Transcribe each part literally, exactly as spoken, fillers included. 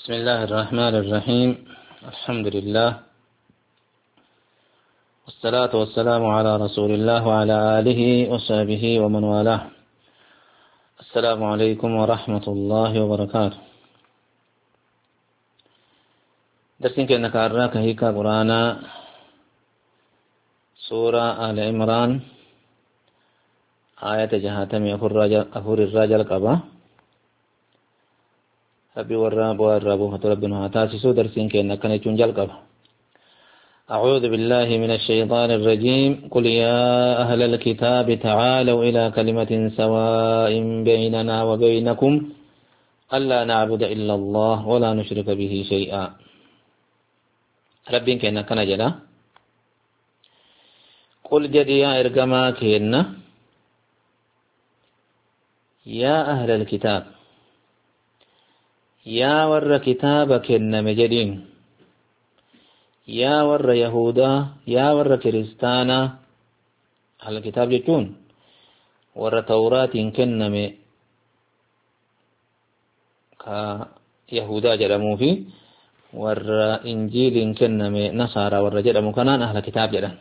بسم الله الرحمن الرحيم. الحمد لله والصلاة والسلام على رسول الله وعلى آله وصحبه ومن والاه. السلام عليكم ورحمة الله وبركاته. درسين كأنك أراك هيكا قرآن سورة آل عمران آية جهاتم أفور الرجل قبا ربي والراب والراب فتربنا تاسسو درسين كأنك نتنجل قبا. أعوذ بالله من الشيطان الرجيم. قل يا أهل الكتاب تعالوا إلى كلمة سواء بيننا وبينكم ألا نعبد إلا الله ولا نشرك به شيئا. ربي كأنك نجلا قل جدي يا إرقما كأن يا أهل الكتاب يا ور كتابك إنما جدين يا ور يهودا يا ور كريستانا على الكتاب جتون ور توراة كنما كا يهودا جرموا في ور إنجيل كنما نصارى ور جرموا كنان أهل كتاب جرم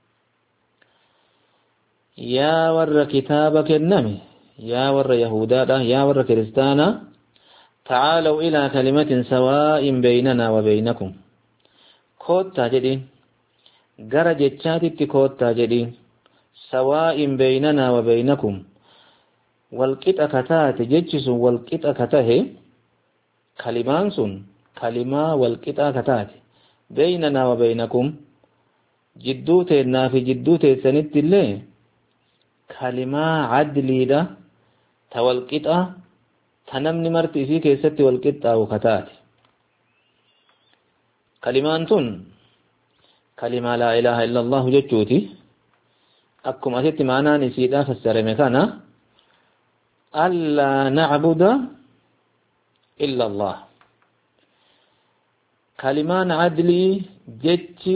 يا ور كتابك إنما يا ور يهودا يا ور كريستانا تعالوا إلى كلمة سواء بيننا وبينكم كوتا جدين غرا جتشاتي كوتا جدين سواء بيننا وبينكم والقط أكتات جتشس والقط أكته كلمان سن كلمة والقط أكتات بيننا وبينكم جدوتنا في جدوت سنت الله كلمة عدلي ده توالقط تنمني مرتي في كيستي والقطة وكتات كلمان تن كلمة لا إله إلا الله جتوتي أكم أتت معنا نسيدا فسر مكانا ألا نعبد إلا الله كلمان عدلي جتي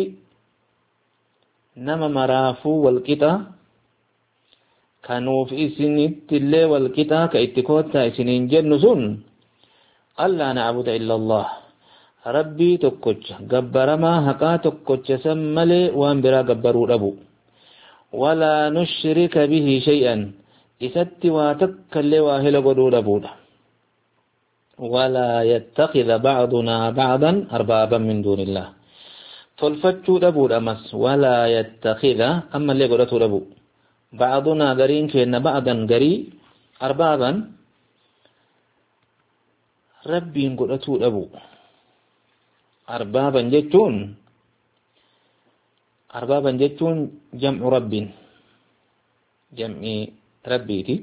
نما مرافو والقطة كانوا في إسنت الله والقطة كإتكوتا إسنين جنسون ألا نعبد إلا الله ربي تكوش قبرما هكا تكوش سملي وانبرا قبروا ربو ولا نشرك به شيئا إسات واتكل واهل قدو ربو ولا يتخذ بعضنا بعضا أربابا من دون الله تلفتشو ربو أمس ولا يتخذ أما اللي قدتو ربو بعضنا قرين كأن بعضا قري أربابا ربي قدتو ربو أربابا جتون أربابا جتون جمع رب جمع ربيتي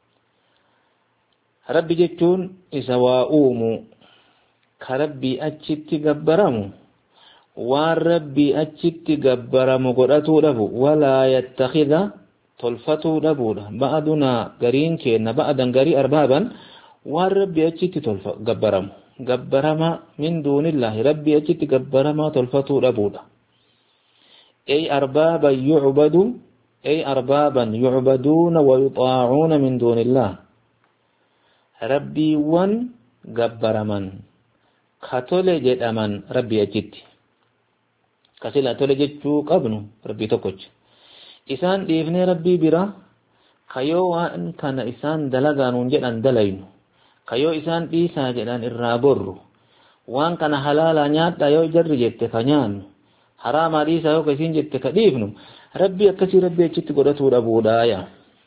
ربي جتون إسواؤوم كربي أجت قبرم والربي أجت قبرم قرأتو ربو ولا يتخذ تلفتو ربو بعضنا قرين كأن بعضا قري أربابا والربي أجت تلف قبرم قبرما من دون الله ربي أجت قبرما تلفتو ربودا أي أربابا يعبد أي أربابا يعبدون ويطاعون من دون الله ربي ون قبرمن كتول جدمن ربي أجت كسلا تول جتشو قبنو ربي تكوش إسان ديفني ربي برا كيو وان كان إسان دلغانون جدن دلينو kayo isaan dhiisaa jedhan irraa gorru waan kana halaala nyaadha yoo jarri jette ka nyaannu haraamaa dhiisaa yoo isin jette ka dhiifnu rabbi akkasii rabbi achitti godhatuu dhabuudhaaya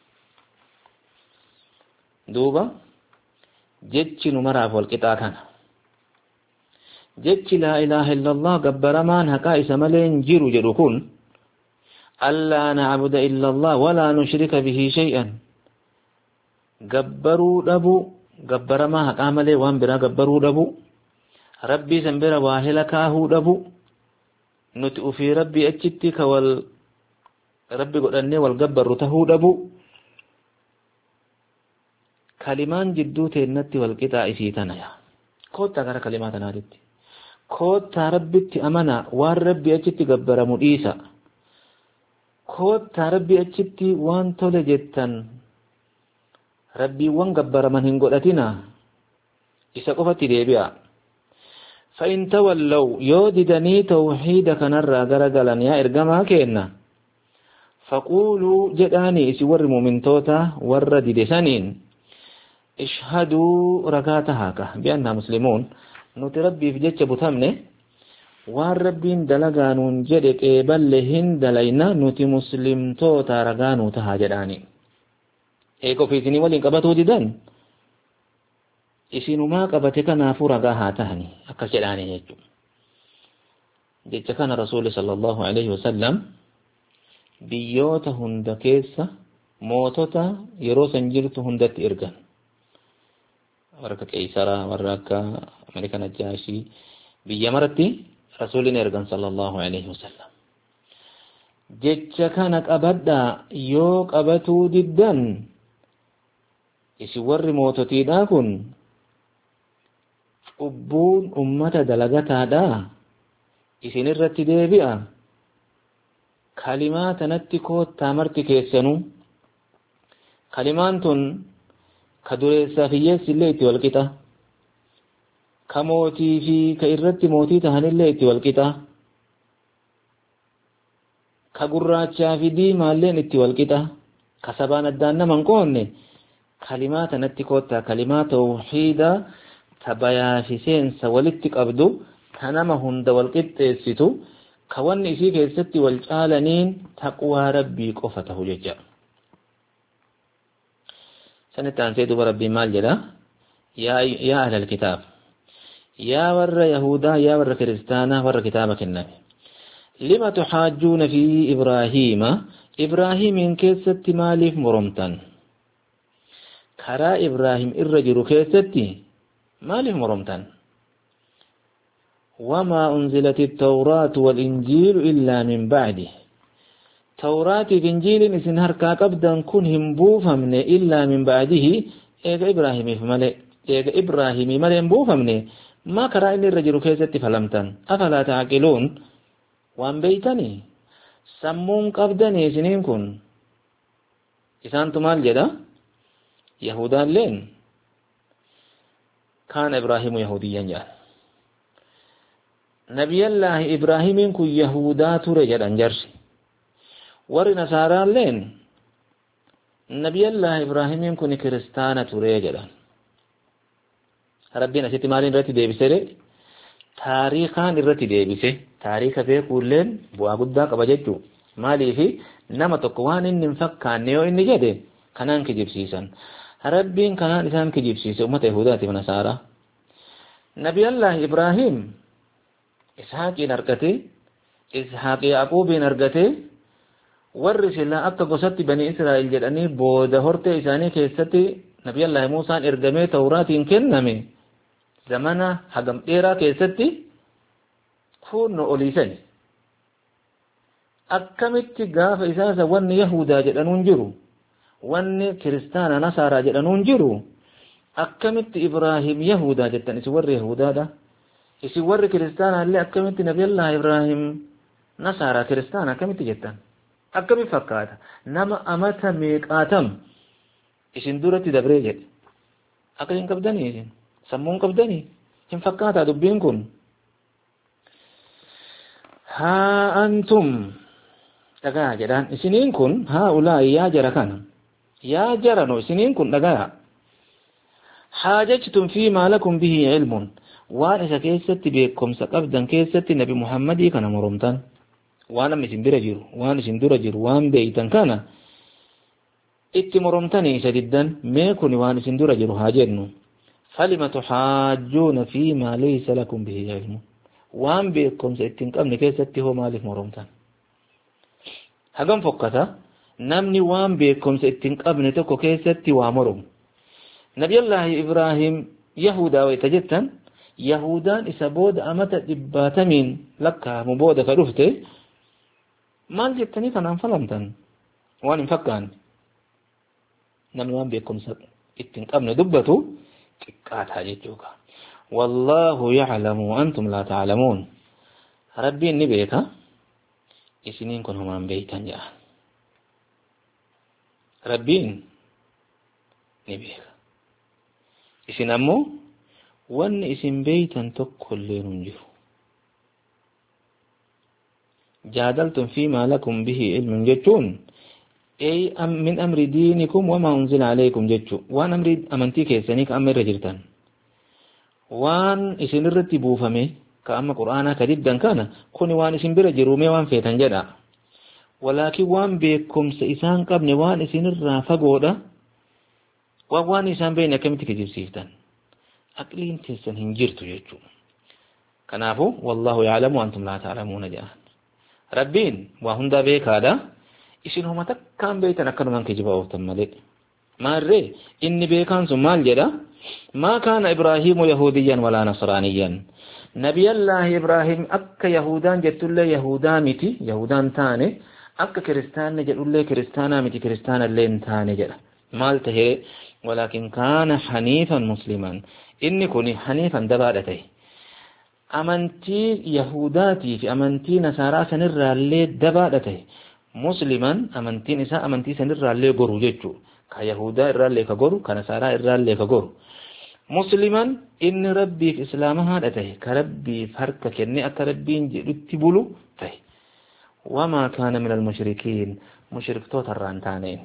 duuba jechi nu maraaf walqixaa kana jechi laa ilaaha illallah gabbaramaan haqaa isa malee hin jiru jedhu kun allaa na'buda illallah walaa nushrika bihi shay'an gabbaruu dhabu gabbarama haqaa malee waan biraa gabbaruu dhabu rabbii san bira waa hela kaahuu dhabu nuti ufii rabbii achitti ka wal rabbi godhannee wal gabbarru tahuu dhabu kalimaan jidduu teennatti wal qixaa isii tanaya koottaa gara kalimaa tanaatitti koottaa rabbitti amana waan rabbii achitti gabbaramu dhiisa koottaa rabbii achitti waan tole jettan rabbiiwwan gabbaraman hin godhatina isa qofatti deebi'a فإن تولوا يوددني توحيدك نرى غرغلن يا إرجما كينا فقولوا جداني سور مؤمن توتا ورد دسنين اشهدوا ركاتها بأننا مسلمون نتربي في جتش بثمنه والربين دلغانون جدك بلهن دلينا نتي مسلم توتا رغانو تها جداني ايكو في سني ولين قبطو ديدان isinumaa qabate kanaafuu ragaa haa tahani akkas jedhaani jechuudha. Jecha kana rasuulli sallallahu alaihi wasallam biyyoota hunda keessa mootota yeroo san jirtu hundatti ergan. Warra akka Qeesaraa, warra akka Ameerikaa Najjaashii biyya maratti rasuulli ergan sallallahu alaihi wasallam. Jecha kana qabadhaa yoo qabatuu diddan isi warri moototiidhaa kun ubbuun ummata dalagataadha isin irratti deebi'a kalimaa tanatti koottaa marti keessanuu kalimaan tun ka dureessaa fi hiyyeessi illee itti walqixa ka mootii fi ka irratti mootii tahanillee itti walqixa ka gurraachaa fi diimaalleen itti walqixa ka sabaan addaan nama hin qoonne kalimaa tanatti koottaa kalimaa tawhiida tabayaa fi seensa walitti qabdu kanama hunda wal qixxeessitu ka wanni isii keessatti wal caalaniin taqwaa rabbii qofa tahu jecha. Sanitti aansee duba rabbiin maal jedha? Yaa ahlal kitaab, yaa warra Yahudaa, yaa warra Kiristaanaa, warra kitaaba kenname. Lima tuxaajjuuna fi Ibraahiima, Ibraahiimiin keessatti maaliif moromtan? Karaa Ibraahim irra jiru keessatti مالهم مرمتان وما أنزلت التوراة والإنجيل إلا من بعده توراة الإنجيل إسنهر كاقبدا كنهم بوفا من إلا من بعده إيقا إبراهيم فمالي إيقا إبراهيم مالي بوفا من ما كرا إني الرجل كيست فلمتان أفلا تعقلون وان بيتني سمون قبدني سنين كن إسان تمال جدا يهودان لين كان إبراهيم يهوديا جاء نبي الله إبراهيم كن يهودا ترجع أنجرش ور نصارى لين نبي الله إبراهيم كن كريستانا ترجع ربنا ستمالين رتي ديبسه تاريخان رتي ديبسه تاريخ في كلن بوا غدا قبججو مالي في نما تقوان إن فكان نيو إن جده كنان كجبسيسان ربين كان إنسان كجيبسيس أمة يهودا في نصارى نبي الله إبراهيم إسحاق نرقته إسحاق يعقوب نرقته ورث الله أكا قصت بني إسرائيل جدني بود هرت إساني كيستي نبي الله موسى إرقمي توراة كنمي زمانا حقم إيرا كيستي كون أوليسان أكمت غاف إساسا ون يهودا جدنون جرو wanni kiristaana nasaaraa jedhanuun jiru akkamitti Ibraahim Yahudaa jettan isin warri Yahudaadha isin warri kiristaanaa illee akkamitti nabiyallah Ibraahim nasaaraa kiristaana akkamitti jettan akkamitti fakkaata nama amata meeqaatam isin duratti dabree jedhe akka hin qabdanii isin sammuun qabdanii hin fakkaata dubbiin kun haa antum dhagaa jedhaan isiniin kun haa ulaa yaa jara kana يا جرنو سنين كن دغا حاجتم فيما لكم به علم وانا كيست بكم سقبدن كيست نبي محمد كان مرمتان وانا مسندر جيرو وانا سندر جيرو وان بيتن كان ات مرمتني سددن ما كن وانا سندر جيرو هاجرنو فلما تحاجون فيما ليس لكم به علم وان بكم ستين كم كيست هو مالك مرمتان هغم فقتا namni waan beekumsa ittiin qabne tokko keessatti waa morom nabiyallaahi Ibraahim Yahudaa wayta jettan Yahudaan isa booda amata dhibbaatamiin lakkaamu booda ka dhufte maal jettanii kanaan falamtan waan hin fakkaanne namni waan beekumsa ittiin qabne dubbatu xiqqaataa jechuudha wallaahu ya'lamu wa antum laa ta'lamuun rabbiin ni beeka isiniin kun homaan beeytan jedha rabbiin ni beeka isin ammoo وان اسم بيتا تقلين جه جادلتم فيما لكم به علم جتون أي أم من أمر دينكم وما أنزل عليكم جتو وان أمر أمنتي كيسانيك أمر رجلتان وان اسم الرتبو فمي كأما قرآنا كددا كان كوني وان اسم برجرومي وان فيتان جدا ولكن وان بكم سيسان قبل وان اسم الرافقودا وان اسم بين كمتك جبسيفتان أقلين تيسان هنجرتو جتو كنافو والله يعلم وأنتم لا تعلمون جاء ربين وهندا بيك هذا isin homa takkaan beeytan akkanumaan kijiba ooftan malee maarree inni beekaan sun maal jedha maa kaana ibraahiimu yahudiyyan walaa nasraaniyyan nabiyallaahi ibraahim akka yahudaan jettullee yahudaa miti yahudaan taane akka kiristaanne jedhullee kiristaanaa miti kiristaanallee hin taane jedha maal tahee walaakin kaana haniifan musliman inni kun haniifan dabaadha ta'e amantii yahudaatii fi amantii nasaaraa sanirraallee dabaadha ta'e musliman amantiin isaa amantii sanirraallee goru jechuu ka yahudaa irraallee ka goru ka nasaaraa irraallee ka goru musliman inni rabbiif islaama haadha ta'e ka rabbiif harka kenne akka rabbiin jedhutti bulu ta'e wamaa kaana min almushrikiin mushriktoota irraan taaneen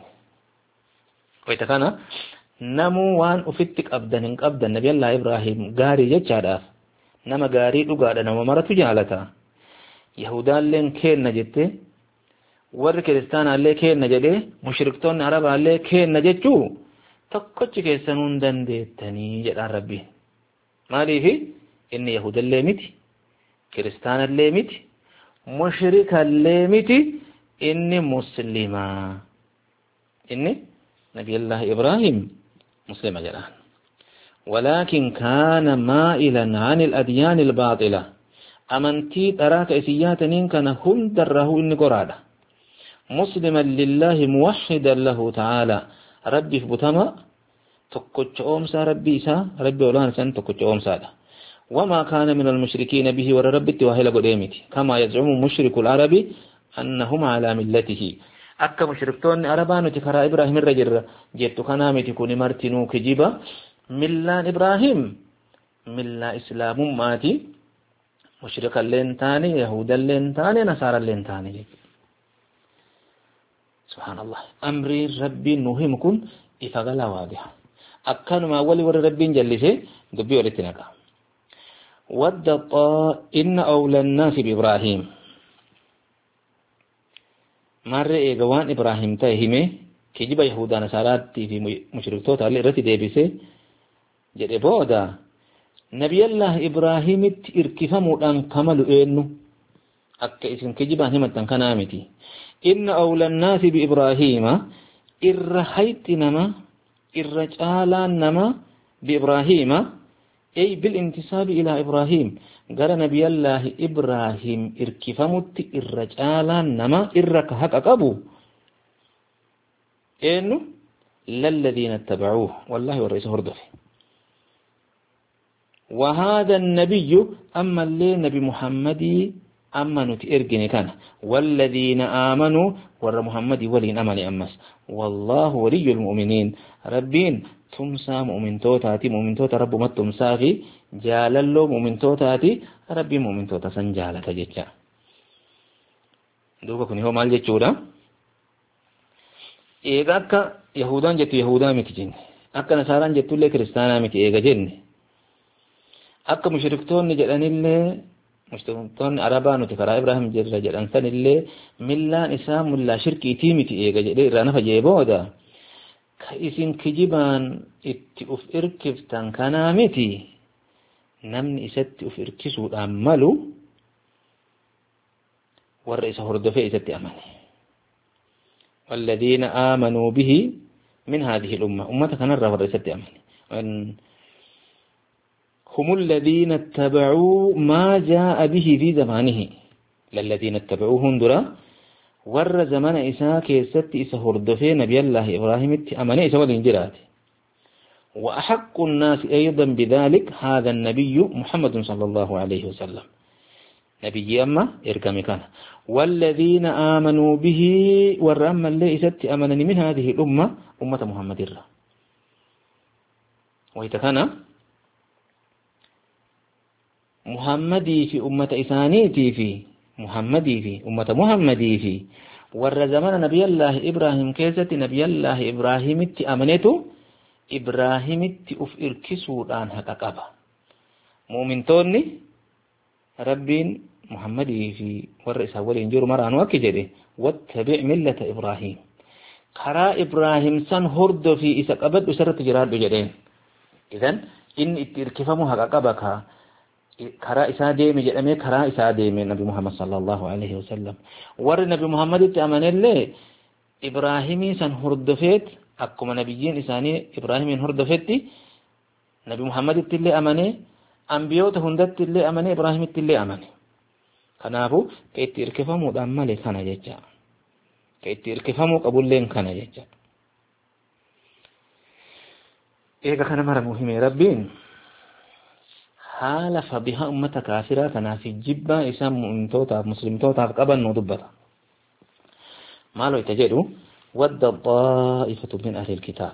wayta kana namuu waan ufitti qabdan hin qabdan nabiyallaa ibraahim gaarii jechaadhaaf nama gaarii dhugaadha nama maratu jaalata yahudaalleen kenna jette warri kiristaanaallee kenna jedhee mushriktoonni arabaallee kenna jechuu tokkochi keessanuun dandeettanii jedhaan rabbiin maaliifi inni yahudallee miti kiristaanallee miti mushrikallee miti inni muslimaa inni nabiyallaahi ibraahim muslima jedhaan ولكن كان مائلا عن الأديان الباطلة أمنتي تراك إسياتنين كان هم دره إن قرادا مسلما لله موحدا له تعالى ربي في بتما تقوش أومسا ربي إسا ربي أولان سن تقوش أومسا وما كان من المشركين به ورب التواهل قديمتي كما يزعم مشرك العرب أنهم على ملته أكا مشركتون عربان تكرا إبراهيم الرجل جيتو كنامتي كوني مرتنو كجيبا ملان إبراهيم ملا إسلام ماتي مشرك اللينتاني يهود اللينتاني نصارى اللينتاني سبحان الله أمري ربي نهم كن إفغلا واضحة أكان ما ولي ور ربي جلسه دبي ولتنكا ود إن أولى الناس بإبراهيم مر إيغوان إبراهيم تاهمه كجب يهودا نصارى في مشركتوت على رتي ديبسه jedhe booda nabiyallah ibraahimitti irkifamuudhaan kamalu eenyu akka isin kijibaan himattan kanaa miti inna awla annaasi biibraahiima irra hayxi nama irra caalaan nama biibraahiima ay bilintisaabi ilaa ibraahim gara nabiyallah ibraahim irkifamutti irra caalaan nama irra ka haqa qabu eenyu lalladhiina ittabacuuh wallahi warra isa hordofe وهذا النبي أما اللي نبي محمد أما نتئرقني كان والذين آمنوا ور محمد ولين أمني أمس والله ولي المؤمنين ربين تمسى مؤمن توتاتي مؤمن توتا رب ما تمسى في جاللو مؤمن توتاتي ربي مؤمن توتا سنجالة جيتشا دوكا كني هو مال جيتشورا إيغا أكا يهودان جتو يهودا متجين أكا نصاران جتو لي كريستانا متي إيغا جن akka mushriktoonni jedhanillee mushriktoonni arabaa nuti karaa ibraahim jirra jedhan sanillee millaan isaa mullaa shirkiitii miti eega jedhee irraa nafa jee booda ka isin kijibaan itti uf irkiftan kanaa miti namni isatti uf irkisuudhaan malu warra isa hordofee isatti amane والذين آمنوا به من هذه الأمة أمة كان الرفض isatti amane هم الذين اتبعوا ما جاء به في زمانه للذين اتبعوه هندرا ور زمان إساء كيست إساء هردفين نبي الله إبراهيم أمني إساء والإنجرات وأحق الناس أيضا بذلك هذا النبي محمد صلى الله عليه وسلم نبي أما إركم كان والذين آمنوا به ورأم اللي إساء أمنني من هذه الأمة أمة محمد الله ويتكنا محمدي في أمة إسانيتي في محمدي في أمة محمدي في ور زمان نبي الله إبراهيم كيسة نبي الله إبراهيم تي أمنته إبراهيم تي أف إركسود عن حقابة مؤمن توني ربين محمدي في ور إساول إنجور مران وكجده واتبع ملة إبراهيم كرا إبراهيم سن هرد في إساق أبد أسرت جراد بجدين إذن إن إتركفمو حقابك كرا إسادي مجدمي كرا إسادي من نبي محمد صلى الله عليه وسلم ور نبي محمد تأمن الله إبراهيمي سن هردفت أكما نبيين إساني إبراهيم هردفت نبي محمد تلي أمني أنبيوت هندت تلي أمني إبراهيم تلي أمني كنافو كيت إركفمو دامالي كان جيجا كيت إركفمو قبولين كان جيجا إيقا كان مرة مهمة ربين حالف بها أمة كافرة تنافي جبا إسام مؤمنتوتا مسلمتوتا قبل نضبطا ما لو يتجدوا ود الطائفة من أهل الكتاب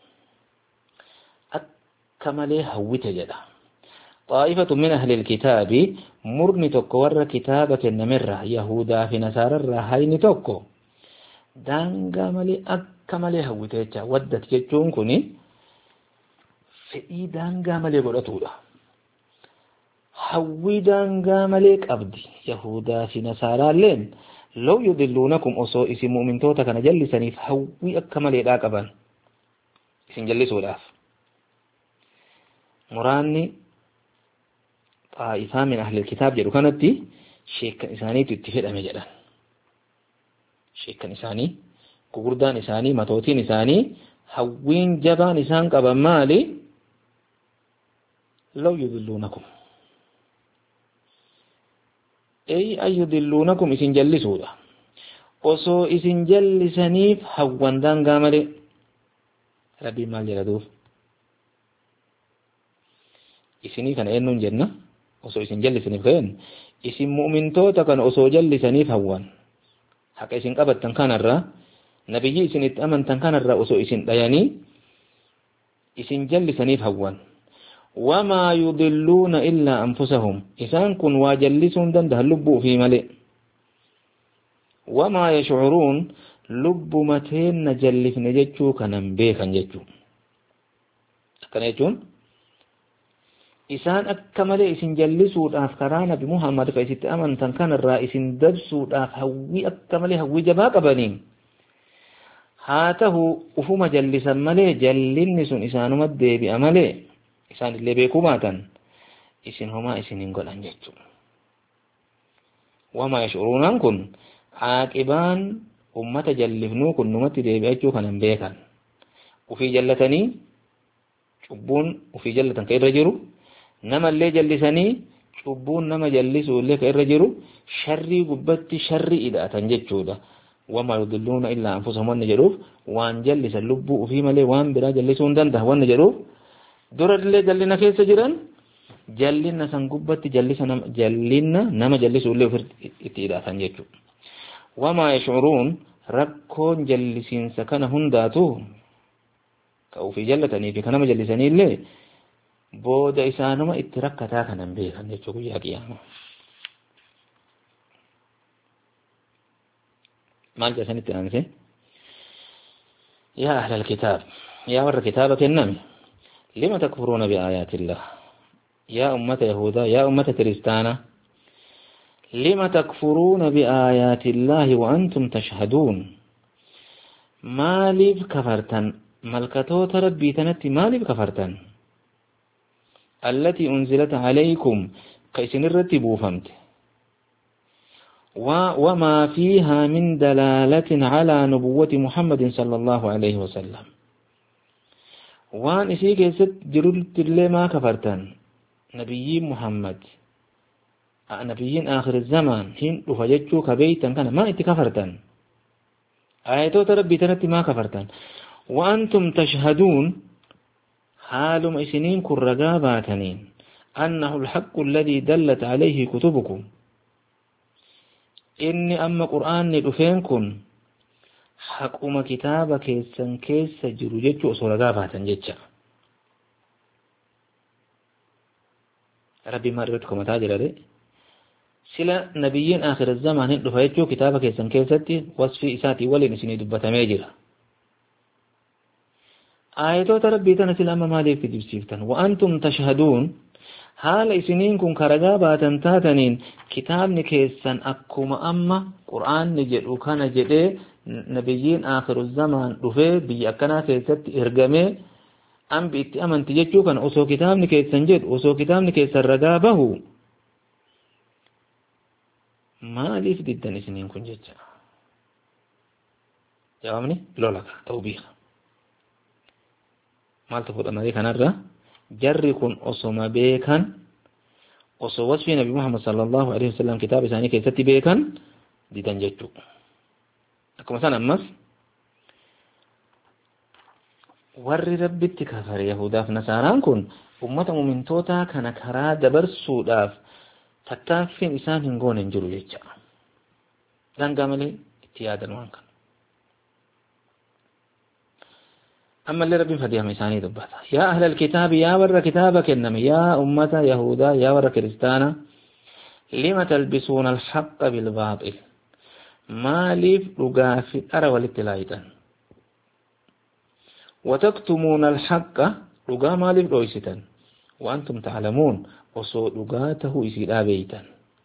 أكمل هو تجد طائفة من أهل الكتاب مرني تكور كتابة النمرة يهودا في نصارى الرهين تكو دانغا ملي أكمل هو تجد ودت جتون كني فإي دانغا ملي قلتولا هوي دانغا ملك أبدي يهودا في نصارى لين لو يضلونكم أصو اسم مؤمن توتا كان جلسني فهوي أكمل إلاقبا اسم جلسوا الأف مراني طائفة من أهل الكتاب جلو كانت دي شيكا إساني تتفق أمجدا شيكا إساني كوردان إساني متوتين إساني هوين جبان إسان قبا مالي لو يضلونكم أي أن يضلونكم إسن جلسودا وصو إسن جلسنيف حوان دان قامل ربي مال جلدوف إسني كان إنن جنة وصو إسن جلسنيف كين إسن مؤمن توتا كان وصو جلسنيف حوان حق إسن قبت تنكان الرا نبي إسن اتأمن تنكان الرا وصو إسن دياني إسن جلسنيف حوان وما يضلون إلا أنفسهم إسان كن واجلسون دنده لبو في ملئ وما يشعرون لب متين نجلف نججو كننبيخا نججو كان يجون إسان أكمل إسن جلسوا الأفكاران بمحمد فإسان أمن تنكان الرئيس درسوا الأفهوي أكمل هوي جباك بنين هاته أفو مجلسا ملئ جلنسون إسان مدي بأملئ إسان اللي بيكوماتا إسن هما إسن ينقل أنججو وما يشعرون أنكم عاقبان أمة جلفنو كن نمت ديبئجو كان بيكا وفي جلتني شبون وفي جلتن كير رجرو نما اللي جلسني شبون نما جلسوا اللي كير رجرو شري قبت شري إذا أتنججو ده وما يضلون إلا أنفسهم ونجروف وان جلس اللبو وفي ملي وان برا جلسون دنده ونجروف دور اللي جلنا كيس جيران جلنا سنقبت جلسنا جلنا نما جلسوا اللي في إذا أتنججو وما يشعرون ركون جلسين سكن هنداتو كأو في جلتني في كنما جلسني اللي بود إسانما اتركتا كنن بيخا نجوكو يا قياما مال جسن اتنانسي يا أهل الكتاب يا ور كتابك النمي لما تكفرون بآيات الله يا أمة يهودا يا أمة كريستانا لما تكفرون بآيات الله وأنتم تشهدون مالي كفرتن ملكتو تربي تنتي مالي كفرتن التي أنزلت عليكم كيسن الرتبو فهمت وما فيها من دلالة على نبوة محمد صلى الله عليه وسلم وان إسيك يسد جرلت اللي ما كفرتن نبي محمد نبيين آخر الزمان هين رفجتشو كبيتا كان ما انت كفرتن آياتو تربي تنتي ما كفرتن وأنتم تشهدون حال إسنين كالرقاباتنين أنه الحق الذي دلت عليه كتبكم إني أما قرآن ندفينكم حقوم كتابة كيسا كيسا جروجتشو أصول رقاباتن جتشا ربي ما ربتكم تاجر لي سلا نبيين آخر الزمان دفعتشو كتابك يسن كيستي وصفي إساتي ولي نسيني دبتا ميجرا آياتو ربي تنسل أما مالك تجبسيفتن وأنتم تشهدون حال إسنين كن كرغا باتن تاتنين كتاب نكيسن أكما أما قرآن نجد وكان جده نبيين آخر الزمان دفع بي أكنا كيست إرغمي أم بيت أمن تججو كان أسو كتاب نكيسن جد أسو كتاب نكيسن رغابه مالف ضدن إسنين كن ججا جوابني لولك توبيخ مال تفوت أمريكا نرى جري كن أصم بيكن أصو وصف نبي محمد صلى الله عليه وسلم كتاب ثاني كيستي بيكن دي تنجتو أكو مثلا أمس ور ربي تكفر يهودا في نصاران كن أمة من توتا كان كرا دبر سوداف تتافين إسان هنغون انجلو يجا دان قاملي اتيادا وانكن أما اللي ربي فديها ميساني دباتا يا أهل الكتاب يا ور كتابك إنما يا أمة يهودا يا ور كريستانا لما تلبسون الحق بالباطل ما ليف لغافي أرى والابتلايتا وتكتمون الحق لغا ما ليف لويستا وأنتم تعلمون وصو لغاته إسيلا بيتا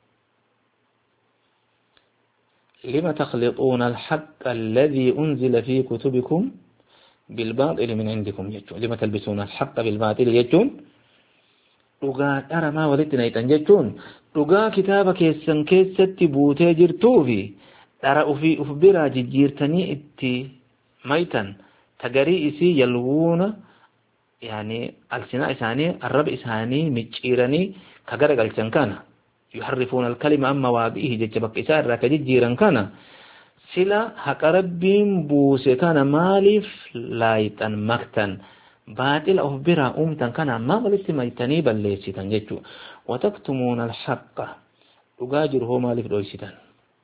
لما تخلطون الحق الذي أنزل في كتبكم بالباطل من عندكم يجون لما تلبسون الحق بالباطل يجون لغا أرى ما ولدنا يتنججون لغا كتابك يسن كيست بوتي جرتوفي أرى أفي أفبرا جيرتني اتي ميتا تقري إسي يلوون يعني السناء إساني الرب إساني مجيرني كقرق الجنكانا يحرفون الكلمة أما وابئه ججبك إسار راك جيران كان سلا حق ربين بوسي كان مالف لايتن مكتن باطل أو برا أمتن كان ما ولت ميتني بل ليستن ججو وتكتمون الحق وقاجر هو مالف لويستن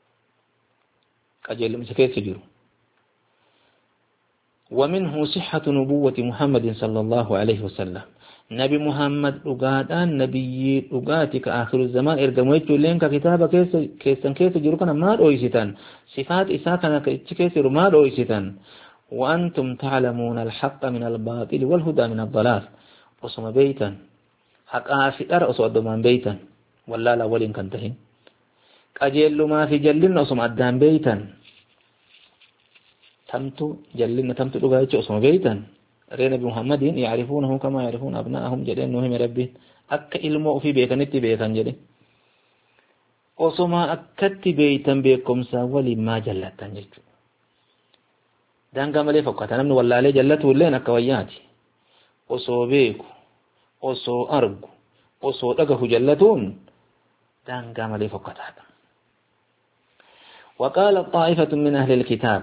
قاجر مسكيت سجرو ومنه صحة نبوة محمد صلى الله عليه وسلم نبي محمد لغادان نبي لغاتك آخر الزمان إرقمويت لين كتابة كيس كيسن كيس جروكنا ما رؤيستان صفات إساكنا كيس ما رؤيستان وأنتم تعلمون الحق من الباطل والهدى من الضلال وصم بيتا حق آفي أرأس الدمان بيتا ولا لا ولين كنتهين كأجل ما في جلنا وصم أدان بيتا تمتو جلنا تمتو لغاية وصم بيتا رين نبي محمد يعرفونه كما يعرفون أبناءهم جدين نهم ربي أك علمو في بيكن اتي بيكن جدين وصما أكت بيتن بيكم ساولي ما جلتن جدو دان قامل فقط نمن والله عليه جلته لين أكوياتي وصو بيكو وصو أرقو وصو لقه جلتون دان قامل فقط هذا وقال الطائفة من أهل الكتاب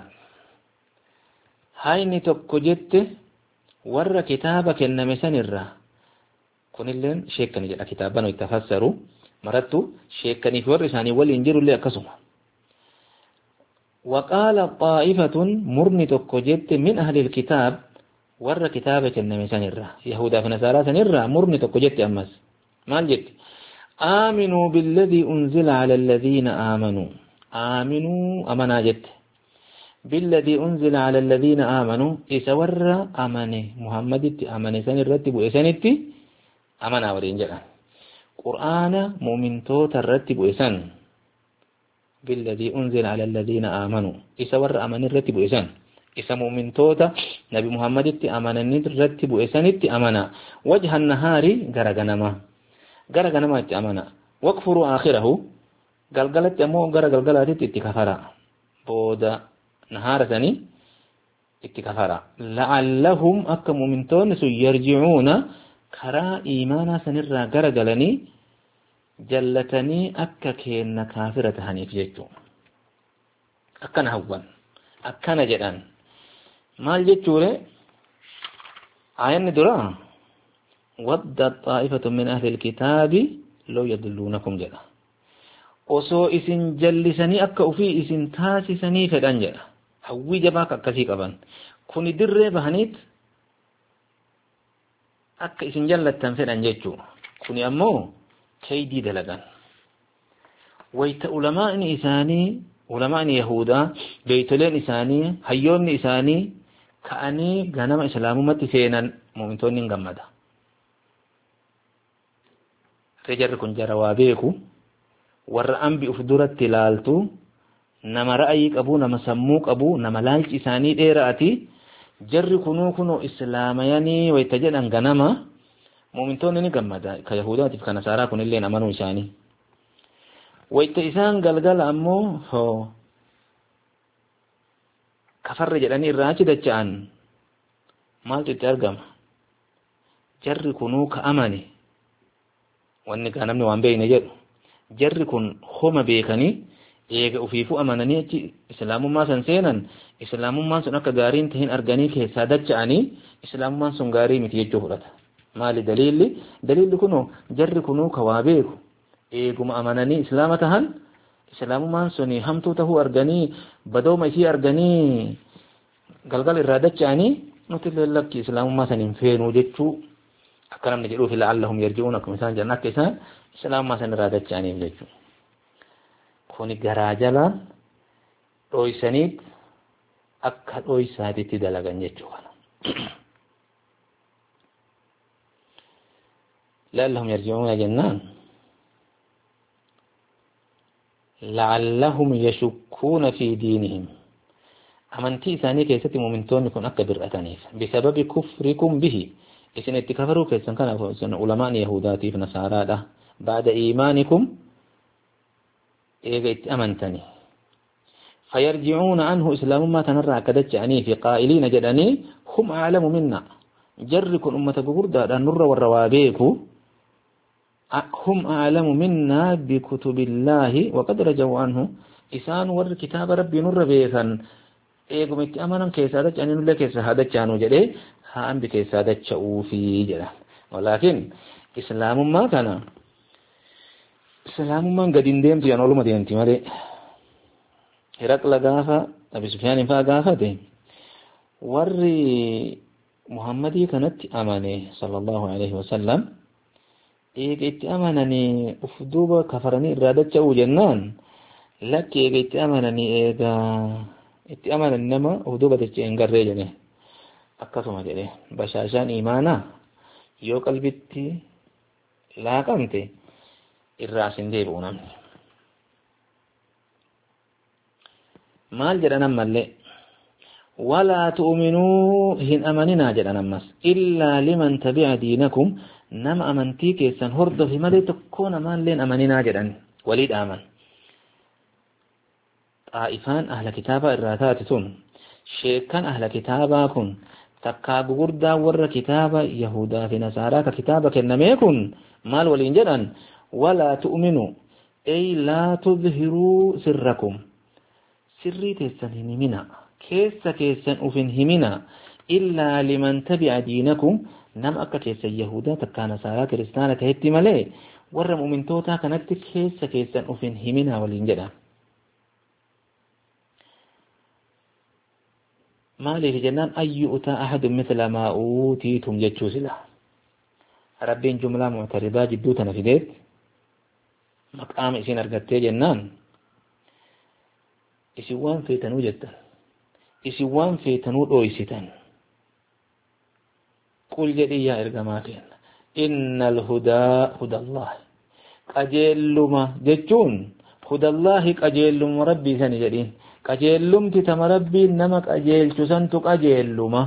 هاي نتوكو جدت ور كتابك إنما سنرى كن اللين شيكني جاء كتابا ويتفسروا مرتو شيكني في ورساني والإنجيل اللي أكسوما وقال طائفة مرني تكجت من أهل الكتاب ور كتابك إنما سنرى يهودا في نصارى سنرى مرني تكجت أمس ما الجد آمنوا بالذي أنزل على الذين آمنوا آمنوا أمنا جت بالذي أنزل على الذين آمنوا إسور أمني محمد أمني سن الرتب إسنتي أمنا ورينجلا قرآن مؤمن توت الرتب إسن بالذي أنزل على الذين آمنوا إسور أمني الرتب إسن إسا مؤمن توت نبي محمد أمني الرتب إسنتي أمنا وجه النهار غرغنما غرغنما أمنا واكفروا آخره قلقلت أمو غرغلقلت اتكفرا بودا نهار ثاني اتكفرا لعلهم أكم من تونس يرجعون كرا إيمانا سنرى غرغلني جلتني أكا كين كافرة هنيف جيتو أكنا هوان أكنا جدان مال جيتو لي آيان درا ود طائفة من أهل الكتاب لو يدلونكم جدا وصو إسن جلسني أكا وفي إسن تاسسني فدان جدا hawwii jabaa akkasii qaban kuni dirree bahaniit akka isin jallattan fedhan jechuu kuni ammoo كيدي دلقان ويت علماء إساني علماء يهودا بيتلين إساني هيون إساني كأني غنم إسلام متسينا مؤمنون غمدا رجر كن جروابيكو ور أنبي أفدرت تلالتو نما رأيك أبو نما سموك أبو نما لالج إساني ديراتي جر كنو كنو إسلام يعني ويتجد أن غنما مؤمنون غمدا كيهودا كنصارى كن اللي نمنو إساني ويت إسان قلقل أمو هو كفر جلاني الراجي دجان مال تترقم جر كنو كأماني واني كان امني وان بين جد جر كن خم بيكني ايغا وفيفو امانني اسلام ما سنسينا اسلام ما سنك غارين تهين ارغاني كي سادچاني اسلام ما سن غاري متيجو فلات مال دليل دليل كنو جر كنو كوابيكو eeguma amananii islaama tahan islaamummaan suni hamtuu tahuu arganii badooma isii arganii galgal irraa dacha'anii nuti lallakki islaamummaa san hin feenuu jechuu akka namni jedhuuf la'allahum yarji'uun akkuma isaan jedhan akka isaan islaamummaa san irraa dacha'aniif jechuu kuni garaa jalaan dhoysaniit akka dhoysaatitti dalagan jechuu kana la'allahum yarji'uun jennaan لعلهم يشكون في دينهم أمنتي ثاني كيست مؤمنون يكون أكبر أتانيف بسبب كفركم به إذن اتكفروا كيسن كان علماء يهوداتي في نصارى بعد إيمانكم إيجا أمنتني فيرجعون عنه إسلام ما تنرى كدتش عني في قائلين جدني هم أعلم منا جركم أمة بقردة النر والروابيكو هم أعلم منا بكتب الله وقد رجوا عنه إسان ور كتاب ربي نور بيثا إيقم اتأمنا كيسادة جانين الله كيسادة جانو جده هام بكيسادة شعوفي جده ولكن إسلام ما كان إسلام ما قد انديم تيان علوم دين تيماري هرق لغافة أبي سفيان فا غافة ور محمدي كانت أماني صلى الله عليه وسلم eega itti amananii uf duuba kafaranii irraa dacha'uu jennaan lakki eega itti amananii eega itti amananii nama uf duuba dacha'e hin garree jedhe akkasuma jedhe bashaashaan imaanaa yoo qalbitti laaqamte irraa sin deebi'u namni maal jedhan ammallee walaa tu'minuu hin amaninaa jedhan ammas illaa liman tabi'a diinakum nama amantii keessan hordofi malee tokko namaalleen amaninaa jedhan walii dhaaman xaa'ifaan ahla kitaabaa irraa taate tun sheekan ahla kitaabaa kun takkaa gugurdaa warra kitaaba yahudaa fi nasaaraa ka kitaaba kennamee kun maal waliin jedhan walaa tu'minu ay laa tudhiruu sirrakum sirrii teessan hin himina keessa keessan uf hin himina illaa liman tabi'a diinakum nama akka keessan yahudaa takkaa nasaaraa kiristaana tahetti malee warra mu'mintootaa kanatti keessa keessan uf hin himina waliin jedhan maaliif jennaan ayyu'utaa ahadun mithla maa uutiitum jechuu sila rabbiin jumlaa mu'taridaa jidduu tana fideet maqaama isin argattee jennaan isin waan feetanuu jettan isin waan feetanuu dhooysitan قل جدي يا إرجماتين إن الهدى هدى الله قجلما جتون هدى الله قجلم ربي ثاني جدين قجلم تتم ربي نمك أجل تسنتك قجلما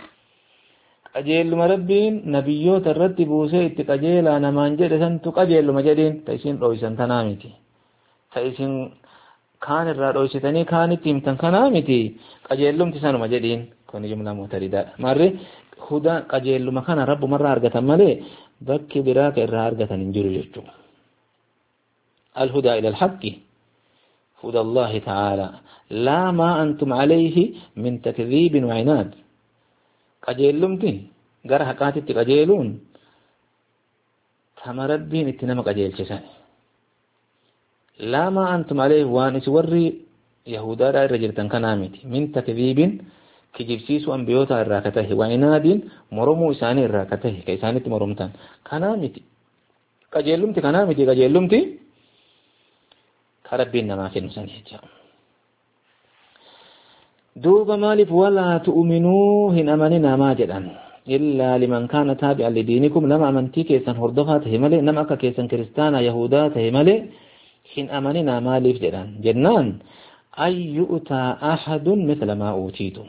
قجلما ربي نبيوت الرتب وسيت قجل أنا ما نجد سنتك قجلما جدين تيسين رويسن تنامتي تيسين كان الرئيسيتني كانت تيمتن كنامتي قجلم تسانو مجدين كوني جملة معترضة مرة هدى قجل مكان رب مرة أرجع ماله بك براك الرا أرجع تنجر يجتو الهدى إلى الحق هدى الله تعالى لا ما أنتم عليه من تكذيب وعناد قجلمتي جرح كاتت قجلون ثم ربين اتنام قجل شساني لا ما أنتم عليه وان سوري يهودا رجل تنكنامتي من تكذيب kijibsiisu anbiyoota irraa katahe waa inaadiin moromuu isaanii irraa katahe ka isaanitti moromtan kanaa miti qajeelumti kanaa miti qajeelumti karabbiin namaa kennu san jecha duuba maaliif walaa tu'minuu hin amaninaa maa jedhan illaa liman kaana taabi'an lidiinikum nama amantii keessan hordofaa tahe malee nama akka keessan kiristaana yahudaa tahe malee hin amaninaa maaliif jedhan jennaan an yu'taa ahadun mithla maa uutiitum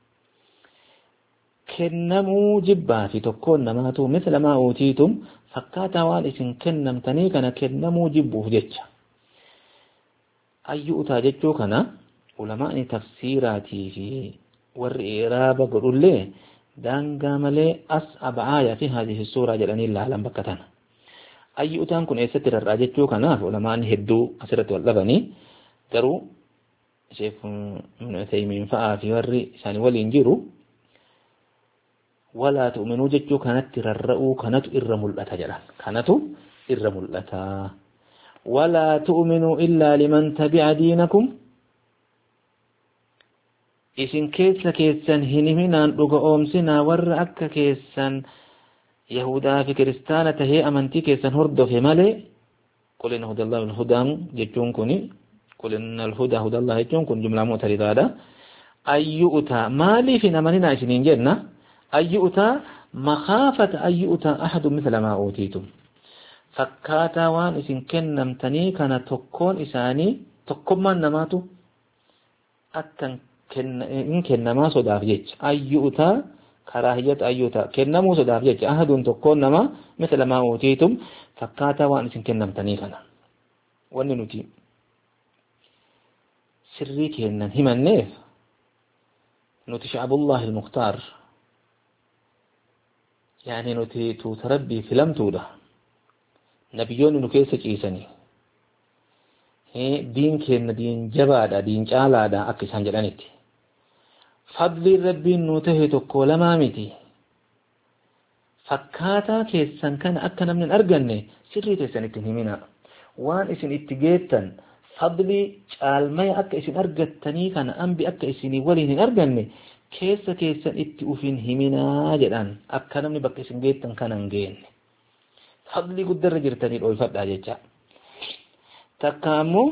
kennamuu jibbaa fi tokkoon namaatu mithla maa uutiitum fakkaataa waan isin kennamtanii kana kennamuu jibbuuf jecha an yu'taa jechuu kana ulamaa'ni tafsiiraatii fi warri i'raaba godhullee daangaa malee as ab'aaya fi haadihi suuraa jedhanii ilaalan bakka tana an yu'taan kun eessatti rarraa jechuu kanaaf ulamaa'ni hedduu asirratti wal dhabanii garuu sheekh ibn Uthaymiin fa'aa fi warri isaanii waliin jiru walaa tu'minuu jechuu kanatti rarra'uu kanatu irra mul'ata jedhan kanatu irra mul'ata walaa tu'minuu illaa liman tabi'a diinakum isin keessa keessan hin himinaan dhuga oomsinaa warra akka keessan yahudaa fi kiristaana tahee amantii keessan hordofe malee qul inna hudallahi al-hudaan jechuun kuni qul inna al-hudaa hudallah jechuun kun jumlaa mu'taridaadha ayyuuta maaliif hin amaninaa isiniin jenna ayyuuta makhaafata ayyuuta ahadu mithla maa uutiitum fakkaataa waan isin kennamtanii kana tokkoon isaanii tokkummaan namaatu akkan in kennamaa sodaaf jecha ayyuuta karaahiyata ayyuuta kennamuu sodaaf jecha ahadun tokkoon nama mithla maa uutiitum fakkaataa waan isin kennamtanii kana wanni nuti sirrii kennan himanneef nuti sha'abullahi al-mukhtaar yaani nuti tuuta rabbii filamtuudha nabiyyoonni nu keessa ciisanii diin kenna diin jabaadha diin caalaadha akka isaan jedhanitti fadliin rabbiin nu tahe tokko lamaa miti fakkaataa keessan kana akka namni hin arganne sirrii teessan ittiin himina waan isin itti geettan fadlii caalmaya akka isin argattanii kana ambi akka isinii waliin hin arganne keessa keessan itti ufin himinaa jedhan akka namni bakka isin geettan kana hin geenne fadlii guddarra jirtanii dhoofadhaa jecha takka ammoo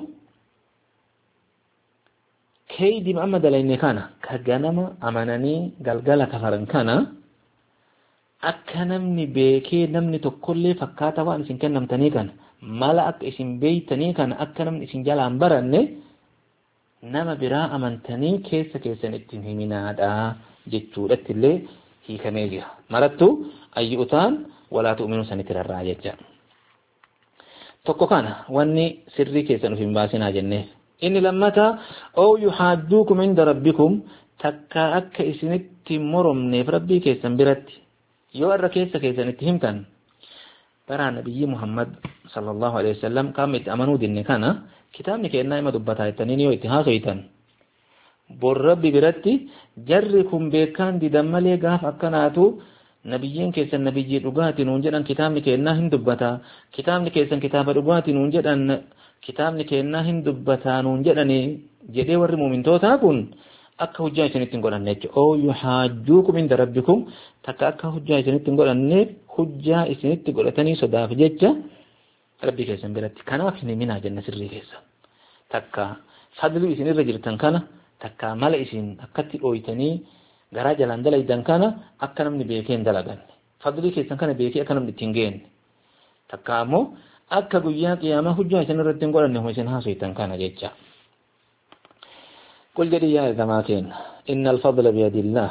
keeydi amma dalayne kana ka ganama amananii galgala kafaran kana akka namni beekee namni tokkollee fakkaata waan isin kennamtanii kana mala akka isin beeytanii kana akka namni isin jalaan baranne nama biraa amantanii keessa keessan ittiin himinaadha jechuudhatti illee hiikamee jira marattu ayyuutaan walaa tu'minuu sanitti rarraa jecha tokko kana wanni sirrii keessan uf hin baasinaa jenneef inni lammata oo yuhaajjuukum inda rabbikum takka akka isinitti moromneef rabbii keessan biratti yoo irra keessa keessan itti himtan bara nabiyyi Muhammad sallallahu alaihi wasallam kam itti amanuu dinne kana kitaabni kennaa ima dubbataa jettanii yoo itti haasoytan bor rabbi biratti jarri kun beekaan didan malee gaaf akkanaatu nabiyyiin keessan nabiyyi dhugaatii nuun jedhan kitaabni kennaa hin dubbataa kitaabni keessan kitaaba dhugaatii nuun jedhan kitaabni kennaa hin dubbataa nuun jedhanii jedhee warri muumintootaa kun akka hujjaa isinitti hin godhanne jechuudha oo yuhaajjuukum inda rabbikum takka akka hujjaa isinitti hin godhanneef hujjaa isinitti godhatanii sodaaf jecha rabbii keessan biratti kanaaf hin himinaa jenna sirrii keessan takka fadlii isin irra jirtan kana takka mala isin akkatti dhooytanii garaa jalaan dalaydan kana akka namni beekee hin dalaganne fadlii keessan kana beekee akka namni ittiin geenne takka ammoo akka guyyaa qiyaamaa hujjaa isin irratti hin godhanne homa isin haasoytan kana jecha qul jedhi yaa ergamaa keenya inna alfadla biyadillah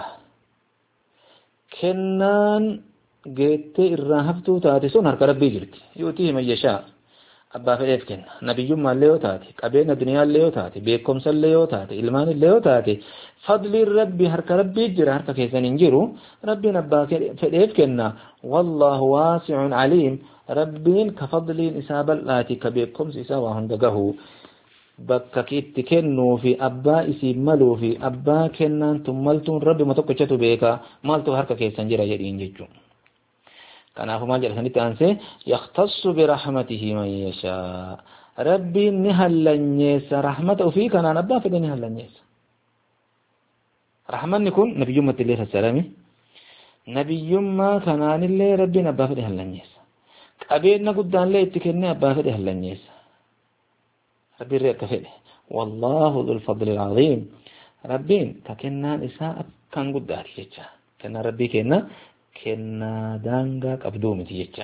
kennaan geettee irraa haftuu taate sun harka rabbii jirti yuutii man yashaa abbaa fedheef kenna nabiyyummaallee yoo taate qabeenya duniyaallee yoo taate beekumsallee yoo taate ilmaanillee yoo taate fadliin rabbii harka rabbii jira harka keessan hin jiru rabbiin abbaa fedheef kenna wallahu waasi'un aliim rabbiin ka fadliin isaa bal'aati ka beekumsi isaa waa hunda gahu bakka itti kennuu fi abbaa isii maluu fi abbaa kennaan tun maltuun rabbima tokkichatu beeka maaltu harka keessan jira jedhiin jechuudha kanaafuu maal jedha sanitti aansee yaxtassu birahmatihi man yashaa rabbiin ni hallanyeessa rahmata ofii kanaan abbaa fedhe ni hallanyeessa rahmanni kun nabiyyummatti illee fassarame nabiyyummaa kanaanillee rabbiin abbaa fedhe hallanyeessa qabeenya guddaan illee itti kennee abbaa fedhe hallanyeessa rabbiin akka fedhe wallahu dhul fadli alazim rabbiin ka kennaan isaa akkan guddaati jecha kennaa rabbii kenna kennaa daangaa qabduu miti jecha